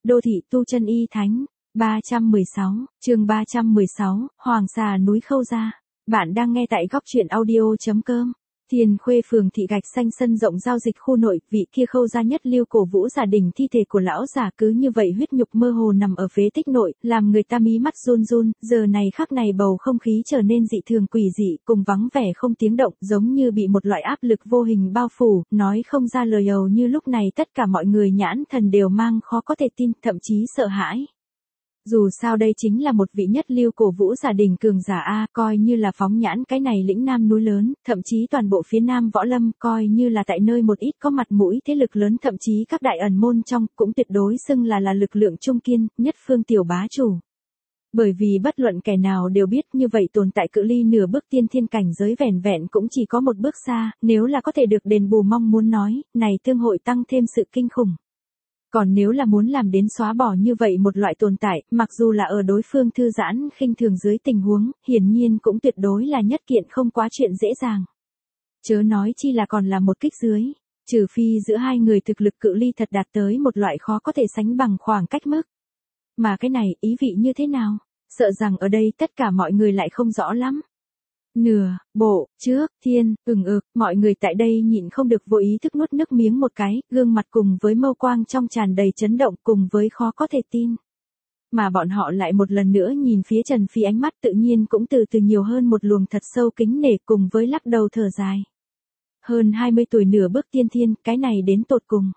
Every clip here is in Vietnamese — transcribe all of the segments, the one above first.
Đô thị tu chân y thánh. 316, chương 316, Hoàng xà núi Khâu Gia. Bạn đang nghe tại góc truyện audio.com. Tiền Khuê phường thị gạch xanh sân rộng giao dịch khu nội, vị kia Khâu Gia nhất lưu cổ vũ gia đình thi thể của lão già cứ như vậy huyết nhục mơ hồ nằm ở phế tích nội, làm người ta mí mắt run run, giờ này khắc này bầu không khí trở nên dị thường quỷ dị, cùng vắng vẻ không tiếng động, giống như bị một loại áp lực vô hình bao phủ, nói không ra lời hầu như lúc này tất cả mọi người nhãn thần đều mang khó có thể tin, thậm chí sợ hãi. Dù sao đây chính là một vị nhất lưu cổ vũ gia đình cường giả A, coi như là phóng nhãn cái này lĩnh nam núi lớn, thậm chí toàn bộ phía nam võ lâm, coi như là tại nơi một ít có mặt mũi thế lực lớn, thậm chí các đại ẩn môn trong, cũng tuyệt đối xưng là lực lượng trung kiên, nhất phương tiểu bá chủ. Bởi vì bất luận kẻ nào đều biết như vậy tồn tại cự ly nửa bước tiên thiên cảnh giới vẻn vẹn cũng chỉ có một bước xa, nếu là có thể được đền bù mong muốn nói, này tương hội tăng thêm sự kinh khủng. Còn nếu là muốn làm đến xóa bỏ như vậy một loại tồn tại, mặc dù là ở đối phương thư giãn khinh thường dưới tình huống, hiển nhiên cũng tuyệt đối là nhất kiện không quá chuyện dễ dàng. Chớ nói chi là còn là một kích dưới, trừ phi giữa hai người thực lực cự ly thật đạt tới một loại khó có thể sánh bằng khoảng cách mức. Mà cái này ý vị như thế nào? Sợ rằng ở đây tất cả mọi người lại không rõ lắm. Nửa, bộ, trước, thiên, mọi người tại đây nhịn không được vô ý thức nuốt nước miếng một cái, gương mặt cùng với mâu quang trong tràn đầy chấn động cùng với khó có thể tin. Mà bọn họ lại một lần nữa nhìn phía Trần Phi, ánh mắt tự nhiên cũng từ từ nhiều hơn một luồng thật sâu kính nể cùng với lắc đầu thở dài. Hơn 20 tuổi nửa bước tiên thiên, cái này đến tột cùng.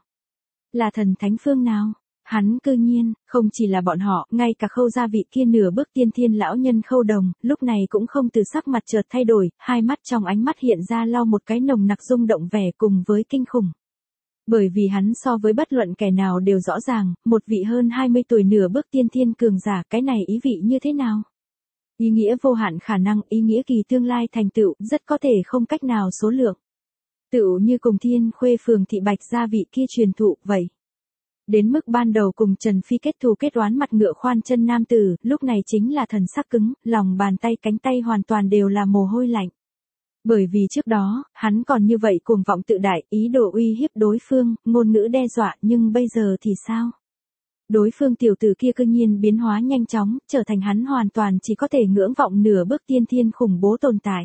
Là thần thánh phương nào? Hắn cư nhiên, không chỉ là bọn họ, ngay cả Khâu Gia vị kia nửa bước tiên thiên lão nhân Khâu Đồng, lúc này cũng không từ sắc mặt chợt thay đổi, hai mắt trong ánh mắt hiện ra lau một cái nồng nặc rung động vẻ cùng với kinh khủng. Bởi vì hắn so với bất luận kẻ nào đều rõ ràng, một vị hơn 20 tuổi nửa bước tiên thiên cường giả, cái này ý vị như thế nào? Ý nghĩa vô hạn khả năng, ý nghĩa kỳ tương lai thành tựu, rất có thể không cách nào số lượng. Tựu như cùng Thiên Khuê phường thị Bạch Gia vị kia truyền thụ vậy. Đến mức ban đầu cùng Trần Phi kết thù kết oán mặt ngựa khoan chân nam tử, lúc này chính là thần sắc cứng, lòng bàn tay cánh tay hoàn toàn đều là mồ hôi lạnh. Bởi vì trước đó, hắn còn như vậy cuồng vọng tự đại, ý đồ uy hiếp đối phương, ngôn ngữ đe dọa, nhưng bây giờ thì sao? Đối phương tiểu tử kia cư nhiên biến hóa nhanh chóng, trở thành hắn hoàn toàn chỉ có thể ngưỡng vọng nửa bước tiên thiên khủng bố tồn tại.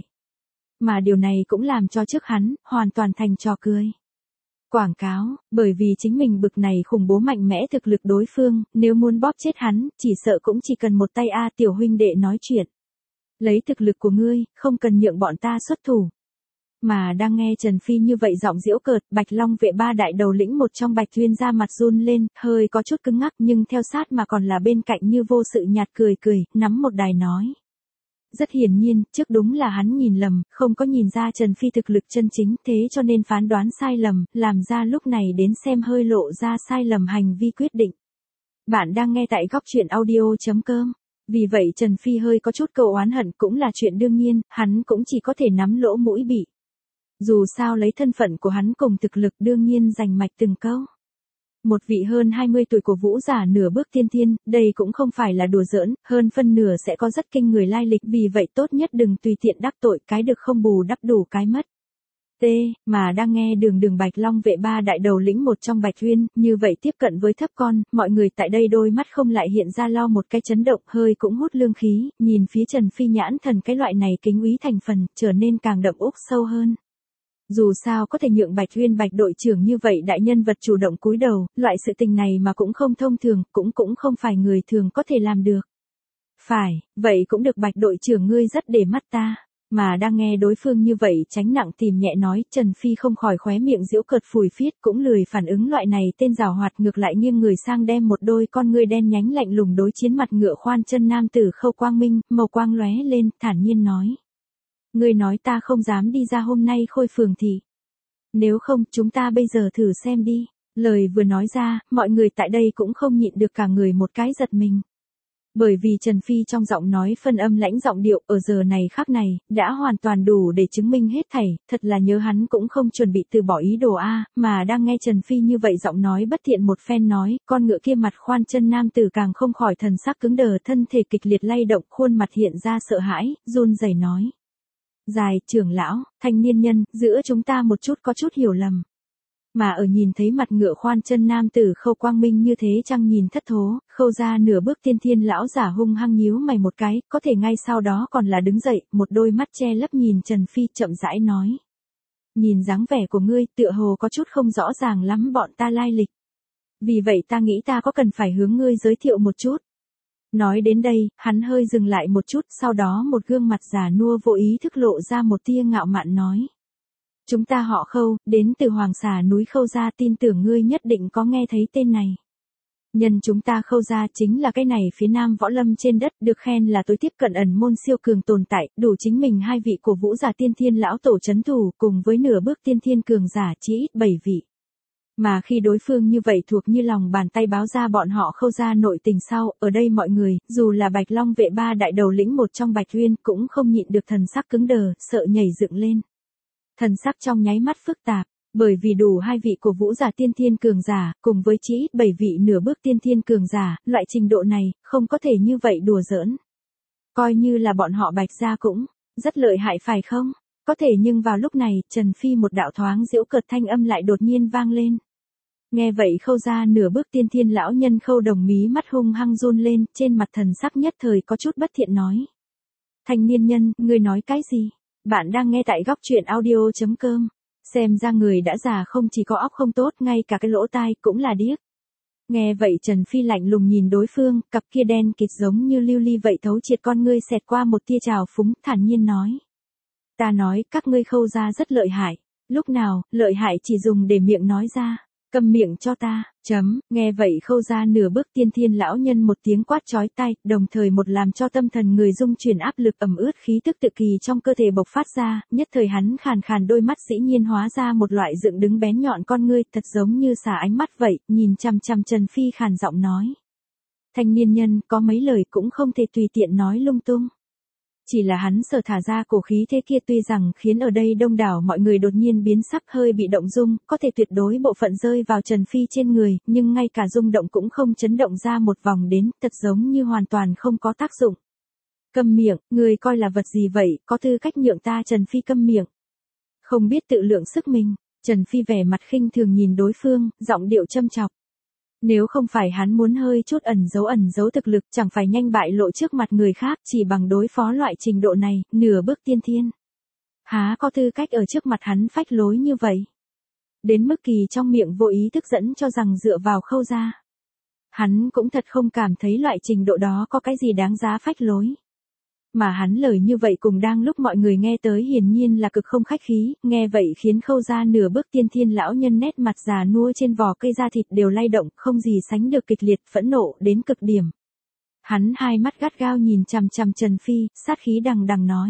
Mà điều này cũng làm cho trước hắn, hoàn toàn thành trò cười. Quảng cáo, bởi vì chính mình bực này khủng bố mạnh mẽ thực lực đối phương, nếu muốn bóp chết hắn, chỉ sợ cũng chỉ cần một tay tiểu huynh đệ nói chuyện. Lấy thực lực của ngươi, không cần nhượng bọn ta xuất thủ. Mà đang nghe Trần Phi như vậy giọng giễu cợt, Bạch Long vệ ba đại đầu lĩnh một trong Bạch Tuyên ra mặt run lên, hơi có chút cứng ngắc nhưng theo sát mà còn là bên cạnh như vô sự nhạt cười, nắm một đài nói. Rất hiển nhiên, trước đúng là hắn nhìn lầm, không có nhìn ra Trần Phi thực lực chân chính, thế cho nên phán đoán sai lầm, làm ra lúc này đến xem hơi lộ ra sai lầm hành vi quyết định. Bạn đang nghe tại góc truyện audio.com. Vì vậy Trần Phi hơi có chút cầu oán hận cũng là chuyện đương nhiên, hắn cũng chỉ có thể nắm lỗ mũi bị. Dù sao lấy thân phận của hắn cùng thực lực đương nhiên giành mạch từng câu. Một vị hơn 20 tuổi của vũ giả nửa bước tiên thiên, đây cũng không phải là đùa giỡn, hơn phân nửa sẽ có rất kinh người lai lịch, vì vậy tốt nhất đừng tùy tiện đắc tội, cái được không bù đắp đủ cái mất. Mà đang nghe đường Bạch Long vệ ba đại đầu lĩnh một trong Bạch Uyên, như vậy tiếp cận với thấp con, mọi người tại đây đôi mắt không lại hiện ra lo một cái chấn động, hơi cũng hút lương khí, nhìn phía Trần Phi nhãn thần cái loại này kính úy thành phần, trở nên càng đậm úc sâu hơn. Dù sao có thể nhượng Bạch Uyên Bạch đội trưởng như vậy đại nhân vật chủ động cúi đầu, loại sự tình này mà cũng không thông thường, cũng không phải người thường có thể làm được. Phải, vậy cũng được Bạch đội trưởng ngươi rất để mắt ta. Mà đang nghe đối phương như vậy tránh nặng tìm nhẹ nói, Trần Phi không khỏi khóe miệng giễu cợt phủi phiết, cũng lười phản ứng loại này tên giảo hoạt, ngược lại nghiêng người sang đem một đôi con ngươi đen nhánh lạnh lùng đối chiến mặt ngựa khoan chân nam tử Khâu Quang Minh, màu quang lóe lên, thản nhiên nói. Ngươi nói ta không dám đi ra hôm nay Khôi phường thị. Nếu không, chúng ta bây giờ thử xem đi. Lời vừa nói ra, mọi người tại đây cũng không nhịn được cả người một cái giật mình. Bởi vì Trần Phi trong giọng nói phân âm lãnh giọng điệu ở giờ này khắc này, đã hoàn toàn đủ để chứng minh hết thảy, thật là nhớ hắn cũng không chuẩn bị từ bỏ ý đồ mà đang nghe Trần Phi như vậy giọng nói bất thiện một phen nói, con ngựa kia mặt khoan chân nam tử càng không khỏi thần sắc cứng đờ, thân thể kịch liệt lay động, khuôn mặt hiện ra sợ hãi, run rẩy nói. Dài, trưởng lão, thanh niên nhân, giữa chúng ta một chút có chút hiểu lầm. Mà ở nhìn thấy mặt ngựa khoan chân nam tử Khâu Quang Minh như thế chăng nhìn thất thố, Khâu ra nửa bước tiên thiên lão giả hung hăng nhíu mày một cái, có thể ngay sau đó còn là đứng dậy, một đôi mắt che lấp nhìn Trần Phi chậm rãi nói. Nhìn dáng vẻ của ngươi tựa hồ có chút không rõ ràng lắm bọn ta lai lịch. Vì vậy ta nghĩ ta có cần phải hướng ngươi giới thiệu một chút. Nói đến đây, hắn hơi dừng lại một chút, sau đó một gương mặt già nua vô ý thức lộ ra một tia ngạo mạn nói. Chúng ta họ Khâu, đến từ Hoàng Xà núi Khâu gia, tin tưởng ngươi nhất định có nghe thấy tên này. Nhân chúng ta Khâu gia chính là cái này phía nam võ lâm trên đất, được khen là tối tiếp cận ẩn môn siêu cường tồn tại, đủ chính mình hai vị của Vũ giả tiên thiên lão tổ trấn thủ, cùng với nửa bước tiên thiên cường giả chỉ ít 7 vị. Mà khi đối phương như vậy thuộc như lòng bàn tay báo ra bọn họ Khâu gia nội tình sau, ở đây mọi người, dù là Bạch Long vệ ba đại đầu lĩnh một trong Bạch Uyên cũng không nhịn được thần sắc cứng đờ, sợ nhảy dựng lên. Thần sắc trong nháy mắt phức tạp, bởi vì đủ hai vị của Vũ giả tiên thiên cường giả, cùng với chỉ ít 7 vị nửa bước tiên thiên cường giả, loại trình độ này, không có thể như vậy đùa giỡn. Coi như là bọn họ Bạch gia cũng, rất lợi hại phải không? Có thể nhưng vào lúc này, Trần Phi một đạo thoáng giễu cợt thanh âm lại đột nhiên vang lên. Nghe vậy Khâu ra nửa bước tiên thiên lão nhân Khâu Đồng mí mắt hung hăng run lên, trên mặt thần sắc nhất thời có chút bất thiện nói. Thanh niên nhân, ngươi nói cái gì? Bạn đang nghe tại góc truyện audio.com. Xem ra người đã già không chỉ có óc không tốt, ngay cả cái lỗ tai cũng là điếc. Nghe vậy Trần Phi lạnh lùng nhìn đối phương, cặp kia đen kịt giống như lưu ly vậy thấu triệt con ngươi xẹt qua một tia trào phúng, thản nhiên nói. Ta nói, các ngươi Khâu gia rất lợi hại. Lúc nào, lợi hại chỉ dùng để miệng nói ra. Câm miệng cho ta, nghe vậy Khâu ra nửa bước tiên thiên lão nhân một tiếng quát chói tai, đồng thời một làm cho tâm thần người rung chuyển áp lực ẩm ướt khí tức tự kỳ trong cơ thể bộc phát ra, nhất thời hắn khàn khàn đôi mắt dĩ nhiên hóa ra một loại dựng đứng bén nhọn con ngươi, thật giống như xà ánh mắt vậy, nhìn chằm chằm Trần Phi khàn giọng nói. Thanh niên nhân, có mấy lời cũng không thể tùy tiện nói lung tung. Chỉ là hắn sở thả ra cổ khí thế kia tuy rằng khiến ở đây đông đảo mọi người đột nhiên biến sắc hơi bị động dung, có thể tuyệt đối bộ phận rơi vào Trần Phi trên người, nhưng ngay cả rung động cũng không chấn động ra một vòng đến, thật giống như hoàn toàn không có tác dụng. Câm miệng, người coi là vật gì vậy, có tư cách nhượng ta Trần Phi câm miệng. Không biết tự lượng sức mình, Trần Phi vẻ mặt khinh thường nhìn đối phương, giọng điệu châm chọc. Nếu không phải hắn muốn hơi chút ẩn giấu thực lực, chẳng phải nhanh bại lộ trước mặt người khác, chỉ bằng đối phó loại trình độ này, nửa bước tiên thiên. Há có tư cách ở trước mặt hắn phách lối như vậy. Đến mức kỳ trong miệng vô ý thức dẫn cho rằng dựa vào Khâu ra. Hắn cũng thật không cảm thấy loại trình độ đó có cái gì đáng giá phách lối. Mà hắn lời như vậy cùng đang lúc mọi người nghe tới hiển nhiên là cực không khách khí, nghe vậy khiến Khâu ra nửa bước tiên thiên lão nhân nét mặt già nua trên vỏ cây da thịt đều lay động, không gì sánh được kịch liệt, phẫn nộ đến cực điểm. Hắn hai mắt gắt gao nhìn chằm chằm Trần Phi, sát khí đằng đằng nói.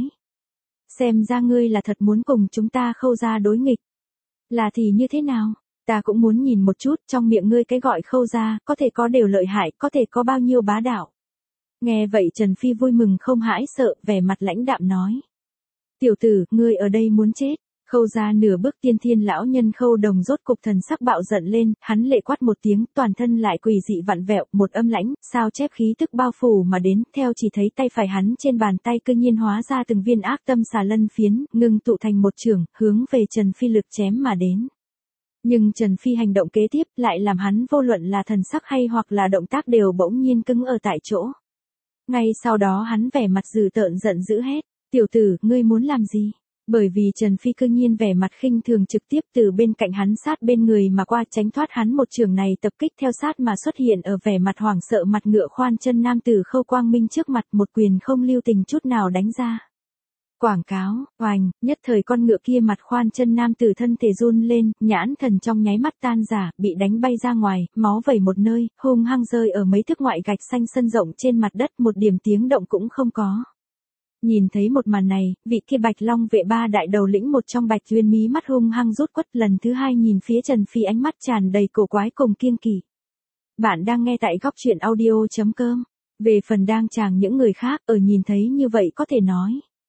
Xem ra ngươi là thật muốn cùng chúng ta Khâu ra đối nghịch. Là thì như thế nào? Ta cũng muốn nhìn một chút, trong miệng ngươi cái gọi Khâu ra, có thể có đều lợi hại, có thể có bao nhiêu bá đạo. Nghe vậy Trần Phi vui mừng không hãi sợ, vẻ mặt lãnh đạm nói. Tiểu tử, ngươi ở đây muốn chết. Khâu ra nửa bước tiên thiên lão nhân Khâu Đồng rốt cục thần sắc bạo giận lên, hắn lệ quát một tiếng, toàn thân lại quỷ dị vặn vẹo, một âm lãnh, sao chép khí tức bao phủ mà đến, theo chỉ thấy tay phải hắn trên bàn tay cư nhiên hóa ra từng viên ác tâm xà lân phiến, ngưng tụ thành một chưởng, hướng về Trần Phi lực chém mà đến. Nhưng Trần Phi hành động kế tiếp lại làm hắn vô luận là thần sắc hay hoặc là động tác đều bỗng nhiên cứng ở tại chỗ. Ngay sau đó hắn vẻ mặt dữ tợn giận dữ hét, tiểu tử, ngươi muốn làm gì? Bởi vì Trần Phi cư nhiên vẻ mặt khinh thường trực tiếp từ bên cạnh hắn sát bên người mà qua tránh thoát hắn một trường này tập kích theo sát mà xuất hiện ở vẻ mặt hoảng sợ mặt ngựa khoan chân nam tử Khâu Quang Minh trước mặt một quyền không lưu tình chút nào đánh ra. Quảng cáo, oành, nhất thời con ngựa kia mặt khoan chân nam tử thân thể run lên, nhãn thần trong nháy mắt tan rã, bị đánh bay ra ngoài, máu vẩy một nơi, hung hăng rơi ở mấy thước ngoại gạch xanh sân rộng trên mặt đất, một điểm tiếng động cũng không có. Nhìn thấy một màn này, vị kia Bạch Long vệ ba đại đầu lĩnh một trong Bạch Uyên mí mắt hung hăng rút quất, lần thứ hai nhìn phía Trần Phi ánh mắt tràn đầy cổ quái cùng kiêng kỵ. Bạn đang nghe tại góc truyện audio.com. Về phần đang chàng những người khác ở nhìn thấy như vậy có thể nói.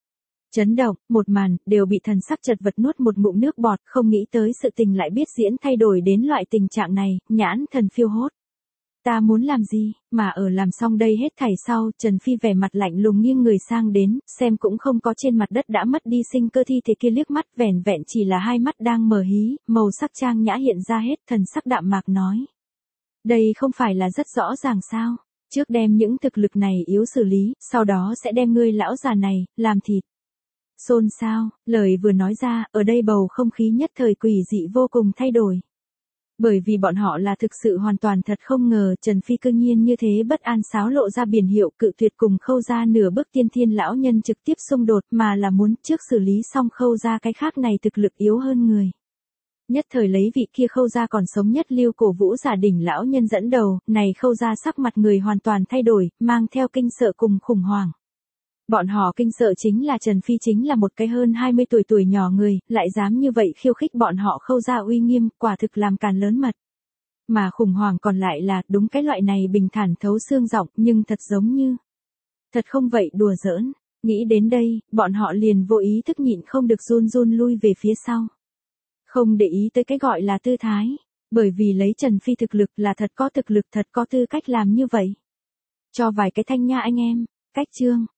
Chấn động, một màn, đều bị thần sắc chật vật nuốt một ngụm nước bọt, không nghĩ tới sự tình lại biết diễn thay đổi đến loại tình trạng này, nhãn thần phiêu hốt. ta muốn làm gì, mà ở làm xong đây hết thảy sau, Trần Phi vẻ mặt lạnh lùng nghiêng người sang đến, xem cũng không có trên mặt đất đã mất đi sinh cơ thi thể kia liếc mắt, vẻn vẹn chỉ là hai mắt đang mờ hí, màu sắc trang nhã hiện ra hết, thần sắc đạm mạc nói. Đây không phải là rất rõ ràng sao, trước đem những thực lực này yếu xử lý, sau đó sẽ đem ngươi lão già này, làm thịt. Xôn xao, lời vừa nói ra, ở đây bầu không khí nhất thời quỷ dị vô cùng thay đổi. Bởi vì bọn họ là thực sự hoàn toàn thật không ngờ Trần Phi cương nhiên như thế bất an xáo lộ ra biển hiệu cự tuyệt cùng Khâu gia nửa bước tiên thiên lão nhân trực tiếp xung đột mà là muốn trước xử lý xong Khâu gia cái khác này thực lực yếu hơn người. Nhất thời lấy vị kia Khâu gia còn sống nhất Lưu Cổ Vũ giả đỉnh lão nhân dẫn đầu, này Khâu gia sắc mặt người hoàn toàn thay đổi, mang theo kinh sợ cùng khủng hoảng. Bọn họ kinh sợ chính là Trần Phi chính là một cái hơn 20 tuổi nhỏ người, lại dám như vậy khiêu khích bọn họ Khâu gia uy nghiêm, quả thực làm càn lớn mật. Mà khủng hoảng còn lại là, đúng cái loại này bình thản thấu xương giọng, nhưng thật giống như. Thật không vậy đùa giỡn, nghĩ đến đây, bọn họ liền vô ý thức nhịn không được run run lui về phía sau. Không để ý tới cái gọi là tư thái, bởi vì lấy Trần Phi thực lực là thật có thực lực thật có tư cách làm như vậy. Cho vài cái thanh nha anh em, cách chương.